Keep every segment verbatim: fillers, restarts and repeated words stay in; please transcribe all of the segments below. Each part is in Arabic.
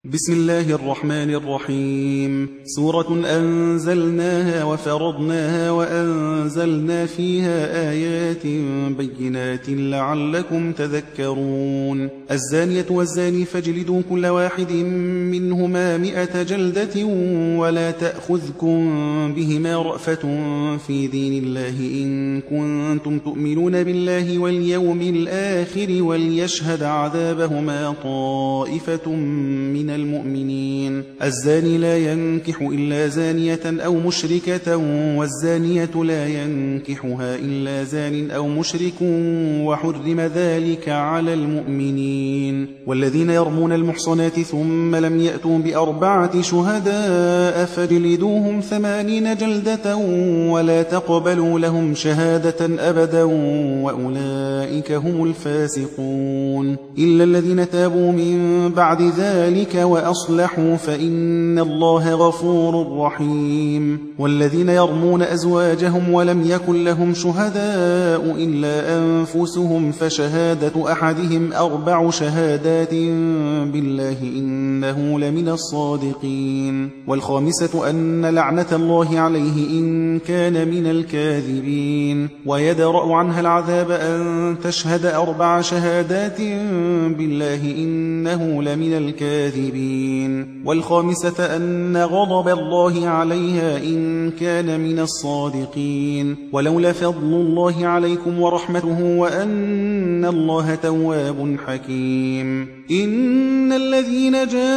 بسم الله الرحمن الرحيم. سورة أنزلناها وفرضناها وأنزلنا فيها آيات بينات لعلكم تذكرون. الزانية والزاني فاجلدوا كل واحد منهما مئة جلدة ولا تأخذكم بهما رأفة في دين الله إن كنتم تؤمنون بالله واليوم الآخر وليشهد عذابهما طائفة من المؤمنين. الزاني لا ينكح إلا زانية أو مشركة والزانية لا ينكحها إلا زان أو مشرك وحرم ذلك على المؤمنين. والذين يرمون المحصنات ثم لم يأتوا بأربعة شهداء فاجلدوهم ثمانين جلدة ولا تقبلوا لهم شهادة أبدا وأولئك هم الفاسقون. إلا الذين تابوا من بعد ذلك وأصلحوا فإن الله غفور رحيم. والذين يرمون أزواجهم ولم يكن لهم شهداء إلا أنفسهم فشهادة أحدهم أربع شهادات بالله إنه لمن الصادقين. والخامسة أن لعنة الله عليه إن كان من الكاذبين. ويدرأ عنها العذاب أن تشهد أربع شهادات بالله إنه لمن الكاذبين. والخامسة أن غضب الله عليها إن كان من الصادقين. ولولا فضل الله عليكم ورحمته وأن الله تواب حكيم. إن الذين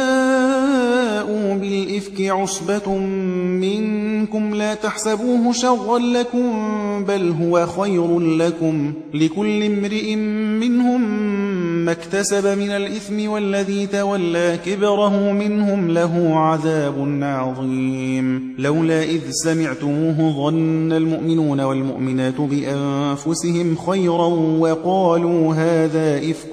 جاءوا بالإفك عصبة منكم لا تحسبوه شرا لكم بل هو خير لكم لكل امرئ منهم ما اكتسب من الإثم والذي تولى كبره منهم له عذاب عظيم. لولا إذ سمعتموه ظن المؤمنون والمؤمنات بأنفسهم خيرا وقالوا هذا إفك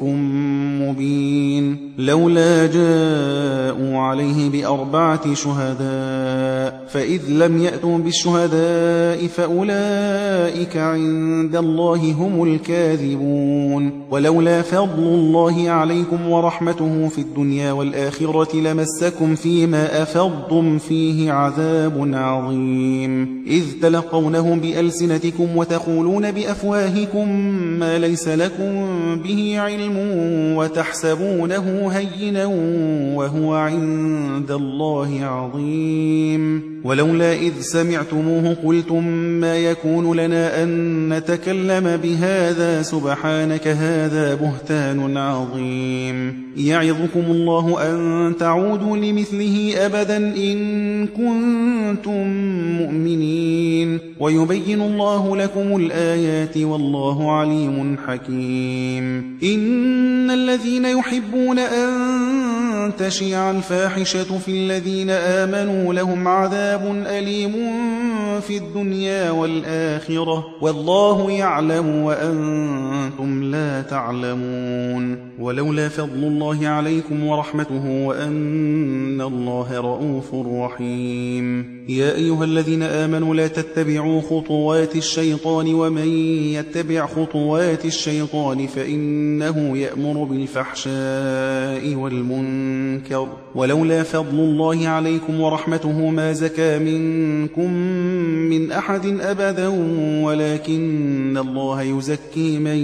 مبين. لولا جاءوا عليه بأربعة شهداء فإذ لم يأتوا بالشهداء فأولئك عند الله هم الكاذبون. ولولا فضل الله عليكم ورحمته في الدنيا والآخرة لمسكم فيما أفضتم فيه عذاب عظيم. إذ تلقونه بألسنتكم وتقولون بأفواهكم ما ليس لكم به علم وتحسبونه هينا وهو عند الله عظيم. ولولا إذ سمعتموه قلتم ما يكون لنا أن نتكلم بهذا سبحانك هذا بهتان عظيم. يعظكم الله أن تعودوا لمثله أبدا إن كنتم مؤمنين. ويبين الله لكم الآيات والله عليم حكيم. إن الذين يحبون أن تشيع الفاحشة في الذين آمنوا لهم عذاب أليم في الدنيا والآخرة والله يعلم وأنتم لا تعلمون. ولولا فضل الله عليكم ورحمته وأن الله رؤوف رحيم. يا أيها الذين آمنوا لا تتبعوا خطوات الشيطان ومن يتبع خطوات الشيطان فإنه يأمر بالفحشاء والمنكر. ولولا فضل الله عليكم ورحمته ما زكى منكم من أحد أبدا ولكن الله يزكي من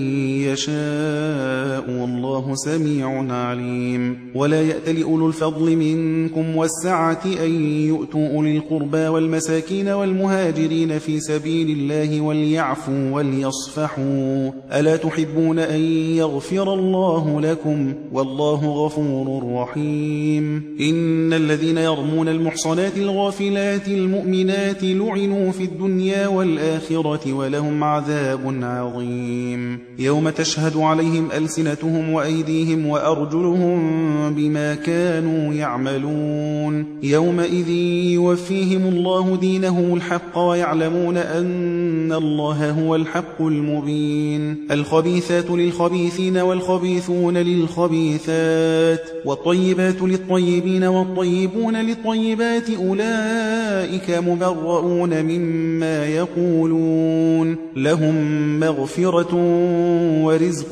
يشاء والله سميع عليم. ولا يأتل أولو الفضل منكم والسعة أن يؤتوا أولي القربى والمساكين والمهاجرين في سبيل الله وليعفوا وليصفحوا ألا تحبون أن يغفر الله لكم والله غفور رحيم. إن الذين يرمون المحصنات الغافلات المؤمنات لعنوا في الدنيا والآخرة ولهم عذاب عظيم. يوم تشهد عليهم ألسنتهم وأيديهم وأرجلهم بما كانوا يعملون. يومئذ يوفيهم الله دينهم الحق ويعلمون أن الله هو الحق المبين. الخبيثات للخبيثين والخبيثون للخبيثات والطيبات للطيبين والطيبون للطيبات أولئك أولئك مبرؤون مما يقولون لهم مغفرة ورزق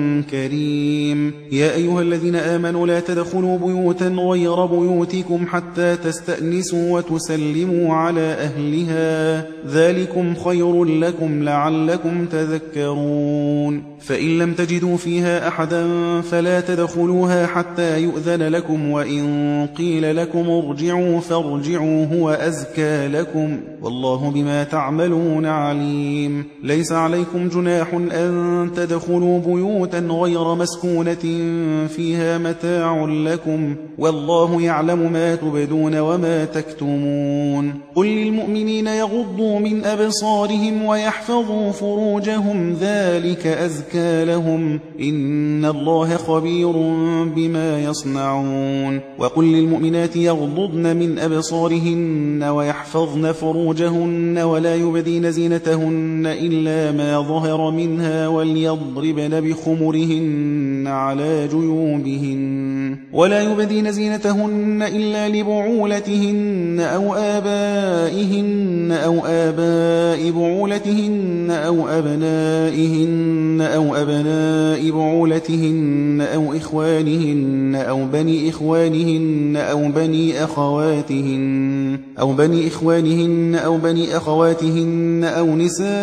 كريم. يا أيها الذين آمنوا لا تدخلوا بيوتا غير بيوتكم حتى تستأنسوا وتسلموا على أهلها ذلكم خير لكم لعلكم تذكرون. فإن لم تجدوا فيها أحدا فلا تدخلوها حتى يؤذن لكم، وإن قيل لكم ارجعوا فارجعوا هو أزكى لكم والله بما تعملون عليم. ليس عليكم جناح أن تدخلوا بيوتا غير مسكونة فيها متاع لكم والله يعلم ما تبدون وما تكتمون. قل للمؤمنين يغضوا من أبصارهم ويحفظوا فروجهم ذلك أزكى لهم إن الله خبير بما يصنعون. وقل للمؤمنات يغضضن من أبصارهن ويحفظن فروجهن ولا يبدين زينتهن إلا ما ظهر منها وليضربن بخمرهن على جيوبهن ولا يبدين زينتهن إلا لبعولتهن أو آبائهن أو آباء بعولتهن أو أبنائهن أو أبناء بعولتهن أو إخوانهن أو بني إخوانهن أو بني أخواتهن أو بني إخوانهن أو بني أخواتهن أو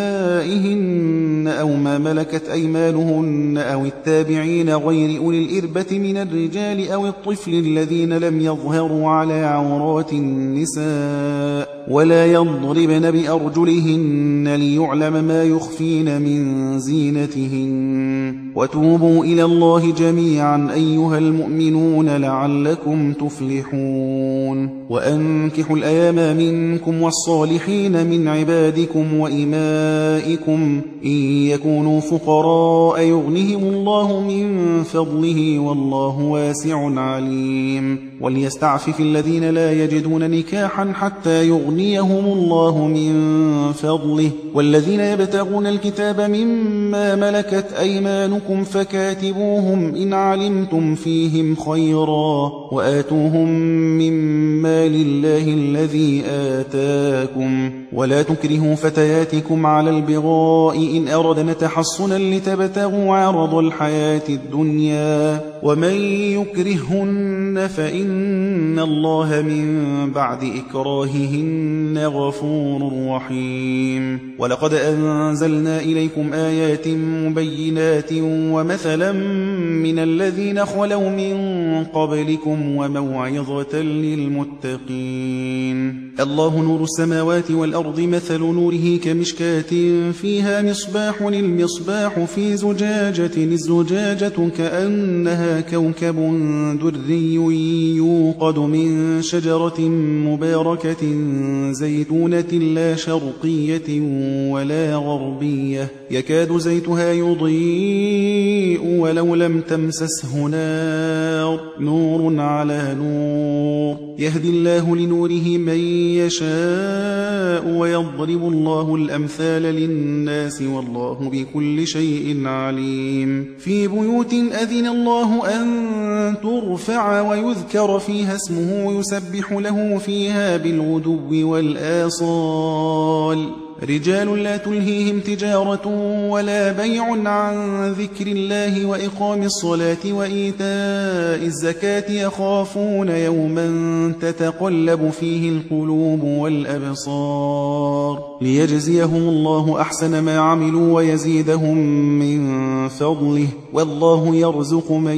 نسائهن أو ما ملكت أيمانهن أو التابعين غير أولي الإربة من الرجال أو الطفل الذين لم يظهروا على عورات النساء ولا يضربن بأرجلهن ليعلم ما يخفين من زينتهن. وتوبوا إلى الله جميعا أيها المؤمنون لعلكم تفلحون. وأنكحوا الأيام منكم والصالحين من عبادكم وإمائكم إن يكونوا فقراء يغنهم الله من فضله والله واسع عليم. وليستعفف الذين لا يجدون نكاحا حتى يغنيهم الله من فضله والذين يبتغون الكتاب مما ملكت أيمانكم فكاتبوهم إن علمتم فيهم خيرا وآتوهم مما لله الذي آتاكم ولا تكرهوا فتياتكم على البغاء إن أردنا تحصنا لتبتغوا عرض الحياة الدنيا ومن يكرهن فإن الله من بعد إكراههن غفور رحيم. ولقد أنزلنا إليكم آيات مبينات ومثلا من الذين خلوا من قبلكم وموعظة للمتقين. الله نور السماوات والأرض مثل نوره كمشكاة فيها مصباح المصباح في زجاجة الزجاجة كأنها كوكب دري يوقد من شجرة مباركة زيتونة لا شرقية ولا غربية يكاد زيتها يضيء ولو لم تمسسه نار نور على نور يهدي الله لنوره من يشاء ويضرب الله الأمثال للناس والله بكل شيء عليم. في بيوت أذن الله أن ترفع ويذكر فيها اسمه يسبح له فيها بالغدو والآصال رجال لا تلهيهم تجارة ولا بيع عن ذكر الله وإقام الصلاة وإيتاء الزكاة يخافون يوما تتقلب فيه القلوب والأبصار ليجزيهم الله أحسن ما عملوا ويزيدهم من فضله والله يرزق من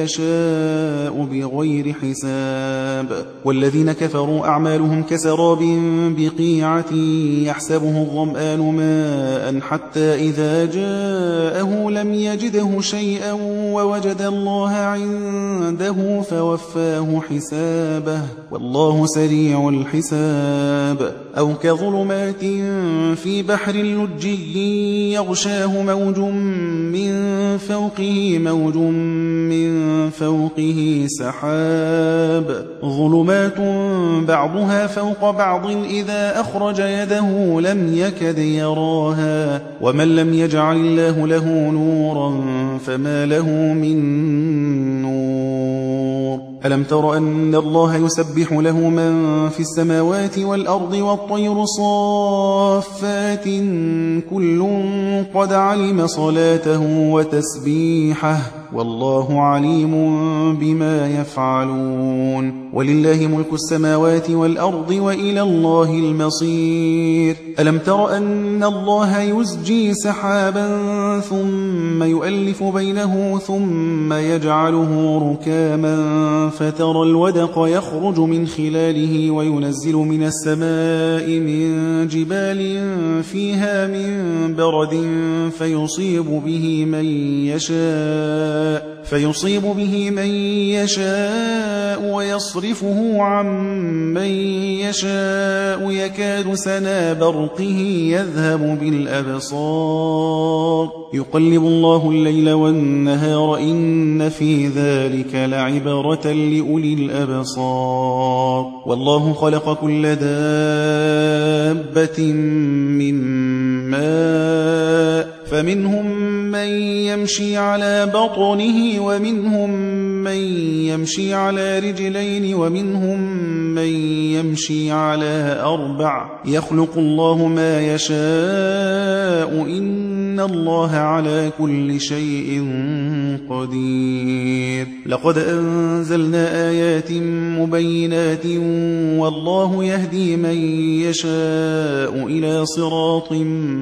يشاء بغير حساب. والذين كفروا أعمالهم كسراب بقيعة يحسبه الظمآن ماء حتى إذا جاءه لم يجده شيئا ووجد الله عنده فوفاه حسابه والله سريع الحساب. أو كظلمات في بحر لجي يغشاه موج من فوقه موج من فوقه سحاب ظلمات بعضها فوق بعض إذا أخرج يده لم يكد يراها ومن لم يجعل الله له نورا فما له من نور. ألم تر أن الله يسبح له من في السماوات والأرض والطير صافات كل قد علم صلاته وتسبيحه والله عليم بما يفعلون ولله ملك السماوات والأرض وإلى الله المصير ألم تر أن الله يزجي سحابا ثم يؤلف بينه ثم يجعله ركاما فترى الودق يخرج من خلاله وينزل من السماء من جبال فيها من برد فيصيب به من يشاء فيصيب به من يشاء ويصرفه عن من يشاء يكاد سنا برقه يذهب بالأبصار يقلب الله الليل والنهار إن في ذلك لعبرة لأولي الأبصار والله خلق كل دابة من ماء فمنهم من يمشي على بطنه ومنهم من يمشي على رجلين ومنهم من يمشي على أربع يخلق الله ما يشاء إن الله على كل شيء قدير لقد أنزلنا آيات مبينات والله يهدي من يشاء إلى صراط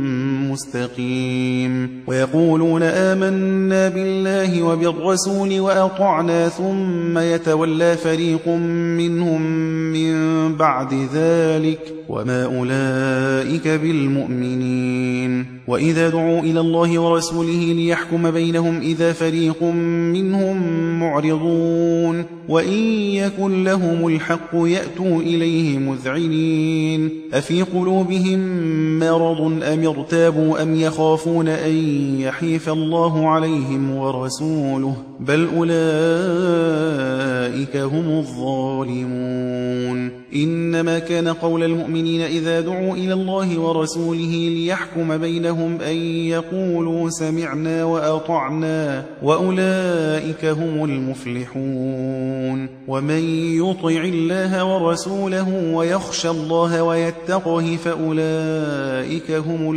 مستقيم ويقولون آمنا بالله وبالرسول وأطعنا ثم يتولى فريق منهم من بعد ذلك وما أولئك بالمؤمنين وإذا دعوا إلى الله ورسوله ليحكم بينهم إذا فريق منهم معرضون وإن يكن لهم الحق يأتوا إليه مذعنين أفي قلوبهم مرض أم ارتابوا أم يخافون أن يحيف الله عليهم ورسوله بل أولئك هم الظالمون إنما كان قول المؤمنين إذا دعوا إلى الله ورسوله ليحكم بينهم أن يقولوا سمعنا وأطعنا وأولئك هم المفلحون ومن يطع الله ورسوله ويخشى الله ويتقه فأولئك هم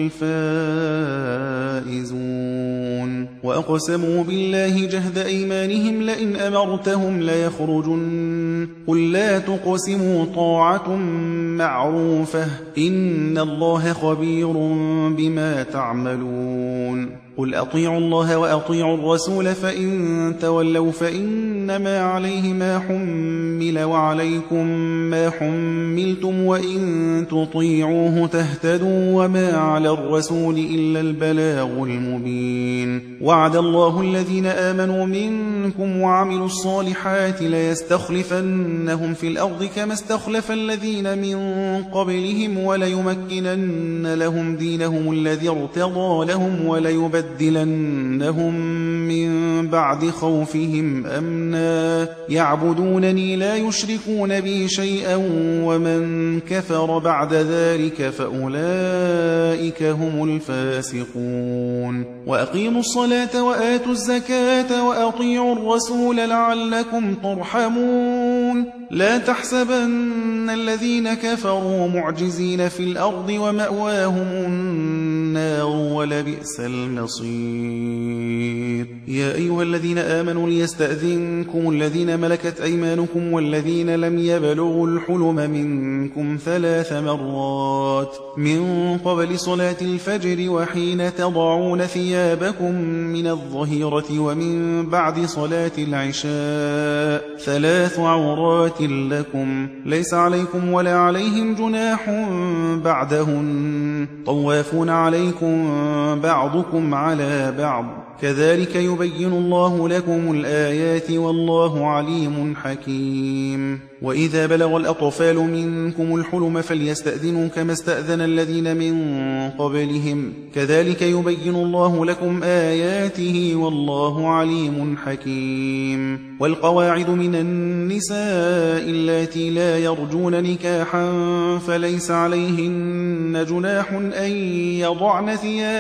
الفائزون وأقسموا بالله جهد أيمانهم لئن أمرتهم ليخرجن قل لا تقسموا طاعة معروفة إن الله خبير بما تعملون قل أطيعوا الله وأطيعوا الرسول فإن تولوا فإنما عليه ما حمل وعليكم ما حملتم وإن تطيعوه تهتدوا وما على الرسول إلا البلاغ المبين وعد الله الذين آمنوا منكم وعملوا الصالحات ليستخلفنهم في الأرض كما استخلف الذين من قبلهم وليمكنن لهم دينهم الذي ارتضى لهم وليبدلنهم لنبدلنهم من بعد خوفهم أمنا يعبدونني لا يشركون بي شيئا ومن كفر بعد ذلك فأولئك هم الفاسقون وأقيموا الصلاة وآتوا الزكاة وأطيعوا الرسول لعلكم ترحمون لا تحسبن الذين كفروا معجزين في الأرض ومأواهم النار ولبئس المصير يا أيها الذين آمنوا ليستأذنكم الذين ملكت أيمانكم والذين لم يبلغوا الحلم منكم ثلاث مرات من قبل صلاة الفجر وحين تضعون ثيابكم من الظهيرة ومن بعد صلاة العشاء ثلاث عورات لكم ليس عليكم ولا عليهم جناح بعدهن طوافون عليكم بعضكم على بعض كذلك يبين الله لكم الآيات والله عليم حكيم وإذا بلغ الأطفال منكم الحلم فليستأذنوا كما استأذن الذين من قبلهم كذلك يبين الله لكم آياته والله عليم حكيم والقواعد من النساء النساء اللاتي لا يرجون نكاحا فليس عليهن جناح أن يضعن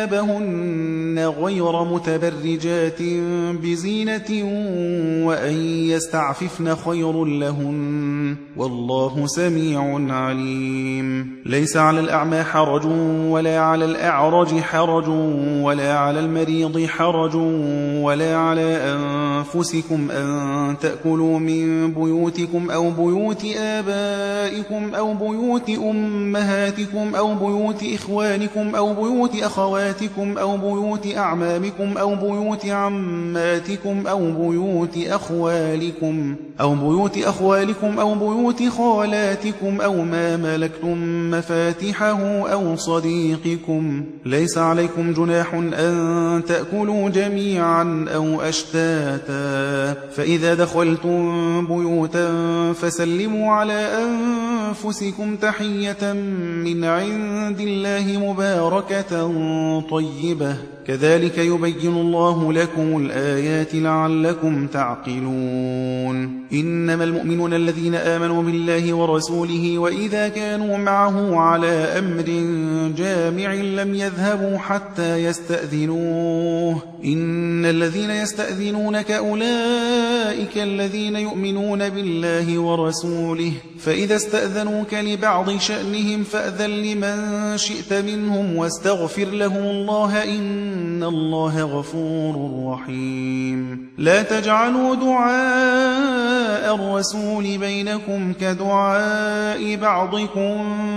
ثيابهن غير متبرجات بزينة وأن يستعففن خير لهن والله سميع عليم. ليس على الأعمى حرج ولا على الأعرج حرج ولا على المريض حرج ولا على أنفسكم أن تأكلوا من بيوتكم أو بيوت آبائكم أو بيوت أمهاتكم أو بيوت إخوانكم أو بيوت أخواتكم أو بيوت أعمامكم أو بيوت عماتكم أو بيوت أخوالكم أو بيوت أخوالكم أو بيوت خالاتكم أو ما ملكتم مفاتحه أو صديقكم. ليس عليكم جناح أن تأكلوا جميعا أو أشتاتا فإذا دخلتم بيوتا فسلموا على أنفسكم تحية من عند الله مباركة طيبة كذلك يبين الله لكم الآيات لعلكم تعقلون. إنما المؤمنون الذين آمنوا بالله ورسوله وإذا كانوا معه على أمر جامع لم يذهبوا حتى يستأذنوه إن الذين يستأذنونك أولئك الذين يؤمنون بالله ورسوله فإذا استأذنوك لبعض شأنهم فأذن لمن شئت منهم واستغفر لهم الله إن الله غفور رحيم. لا تجعلوا دعاء الرسول بينكم كدعاء بعضكم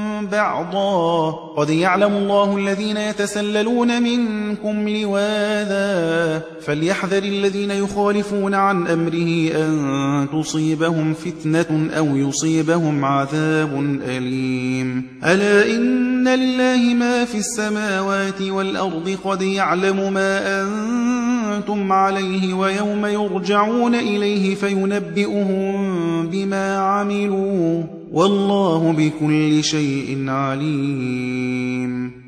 بعضا قد يعلم الله الذين يتسللون منكم لواذا فليحذر الذين يخالفون عن أمره أن تصيبهم فتنة أو يصيبهم عذاب أليم. ألا إن لله ما في السماوات والأرض قد يعلم ما أنتم عليه ويوم يرجعون إليه فينبئهم بما عملوا والله بكل شيء عليم.